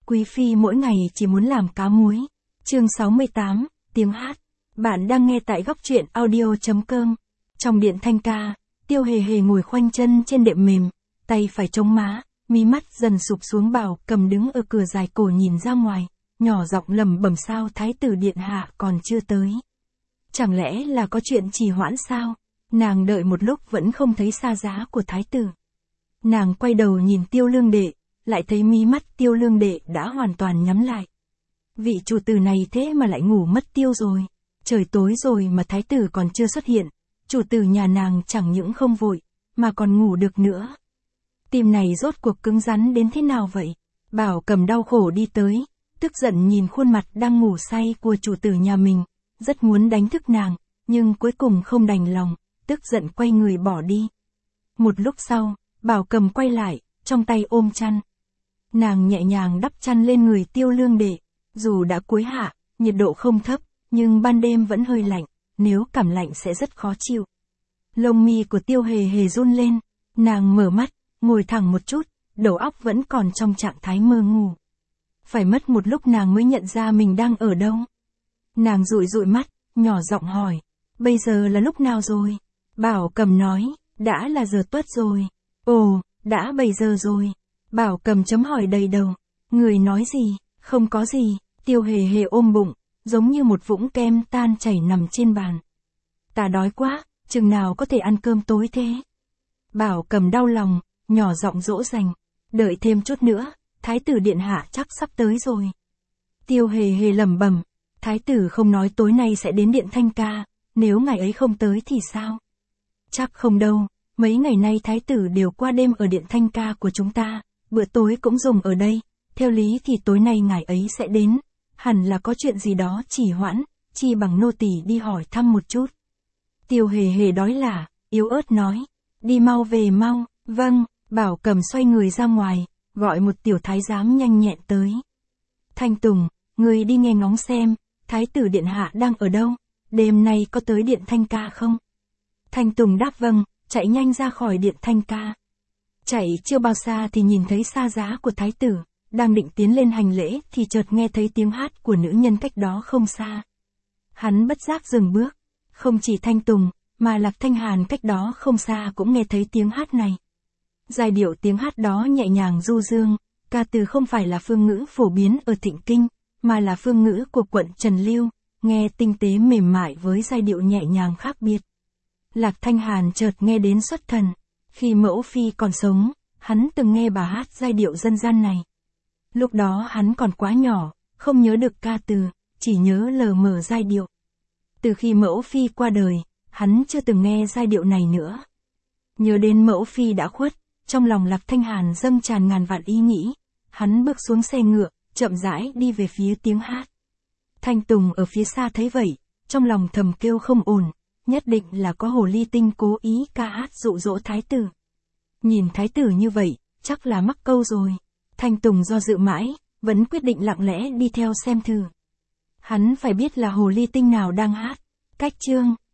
quý phi mỗi ngày chỉ muốn làm cá muối. Chương 68, tiếng hát. Bạn đang nghe tại góc truyện audio.com. Trong điện thanh ca, Tiêu Hề Hề ngồi khoanh chân trên đệm mềm, tay phải chống má, mí mắt dần sụp xuống. Bảo Cầm đứng ở cửa dài cổ nhìn ra ngoài, nhỏ giọng lẩm bẩm, sao thái tử điện hạ còn chưa tới? Chẳng lẽ là có chuyện trì hoãn sao? Nàng đợi một lúc vẫn không thấy xa giá của thái tử. Nàng quay đầu nhìn Tiêu Lương Đệ, lại thấy mí mắt Tiêu Lương Đệ đã hoàn toàn nhắm lại. Vị chủ tử này thế mà lại ngủ mất tiêu rồi. Trời tối rồi mà thái tử còn chưa xuất hiện. Chủ tử nhà nàng chẳng những không vội, mà còn ngủ được nữa. Tim này rốt cuộc cứng rắn đến thế nào vậy? Bảo Cầm đau khổ đi tới, tức giận nhìn khuôn mặt đang ngủ say của chủ tử nhà mình, rất muốn đánh thức nàng, nhưng cuối cùng không đành lòng, tức giận quay người bỏ đi. Một lúc sau, Bảo Cầm quay lại, trong tay ôm chăn. Nàng nhẹ nhàng đắp chăn lên người Tiêu Lương Đệ, dù đã cuối hạ, nhiệt độ không thấp, nhưng ban đêm vẫn hơi lạnh, nếu cảm lạnh sẽ rất khó chịu. Lông mi của Tiêu Hề Hề run lên, nàng mở mắt, ngồi thẳng một chút, đầu óc vẫn còn trong trạng thái mơ ngủ. Phải mất một lúc nàng mới nhận ra mình đang ở đâu. Nàng dụi dụi mắt, nhỏ giọng hỏi, bây giờ là lúc nào rồi? Bảo Cầm nói, đã là giờ tuất rồi. Ồ, đã 7 giờ rồi. Bảo Cầm chấm hỏi đầy đầu, người nói gì? Không có gì. Tiêu Hề Hề ôm bụng, giống như một vũng kem tan chảy nằm trên bàn. Ta đói quá, chừng nào có thể ăn cơm tối thế? Bảo Cầm đau lòng, nhỏ giọng dỗ dành, đợi thêm chút nữa, thái tử điện hạ chắc sắp tới rồi. Tiêu Hề Hề lẩm bẩm, thái tử không nói tối nay sẽ đến điện thanh ca, nếu ngày ấy không tới thì sao? Chắc không đâu, mấy ngày nay thái tử đều qua đêm ở điện thanh ca của chúng ta, bữa tối cũng dùng ở đây, theo lý thì tối nay ngày ấy sẽ đến, hẳn là có chuyện gì đó trì hoãn, chi bằng nô tỳ đi hỏi thăm một chút. Tiêu Hề Hề đói lả, yếu ớt nói, đi mau về mau. Vâng. Bảo Cầm xoay người ra ngoài, gọi một tiểu thái giám nhanh nhẹn tới. Thanh Tùng, người đi nghe ngóng xem, thái tử điện hạ đang ở đâu, đêm nay có tới điện thanh ca không? Thanh Tùng đáp vâng, chạy nhanh ra khỏi điện thanh ca. Chạy chưa bao xa thì nhìn thấy xa giá của thái tử, đang định tiến lên hành lễ thì chợt nghe thấy tiếng hát của nữ nhân cách đó không xa. Hắn bất giác dừng bước, không chỉ Thanh Tùng, mà Lạc Thanh Hàn cách đó không xa cũng nghe thấy tiếng hát này. Giai điệu tiếng hát đó nhẹ nhàng du dương, ca từ không phải là phương ngữ phổ biến ở Thịnh Kinh, mà là phương ngữ của quận Trần Lưu, nghe tinh tế mềm mại với giai điệu nhẹ nhàng khác biệt. Lạc Thanh Hàn chợt nghe đến xuất thần, khi mẫu phi còn sống, hắn từng nghe bà hát giai điệu dân gian này. Lúc đó hắn còn quá nhỏ, không nhớ được ca từ, chỉ nhớ lờ mờ giai điệu. Từ khi mẫu phi qua đời, hắn chưa từng nghe giai điệu này nữa. Nhớ đến mẫu phi đã khuất, trong lòng Lạc Thanh Hàn dâng tràn ngàn vạn ý nghĩ, hắn bước xuống xe ngựa, chậm rãi đi về phía tiếng hát. Thanh Tùng ở phía xa thấy vậy, trong lòng thầm kêu không ổn, nhất định là có hồ ly tinh cố ý ca hát dụ dỗ thái tử. Nhìn thái tử như vậy, chắc là mắc câu rồi. Thanh Tùng do dự mãi, vẫn quyết định lặng lẽ đi theo xem thử. Hắn phải biết là hồ ly tinh nào đang hát. Cách chương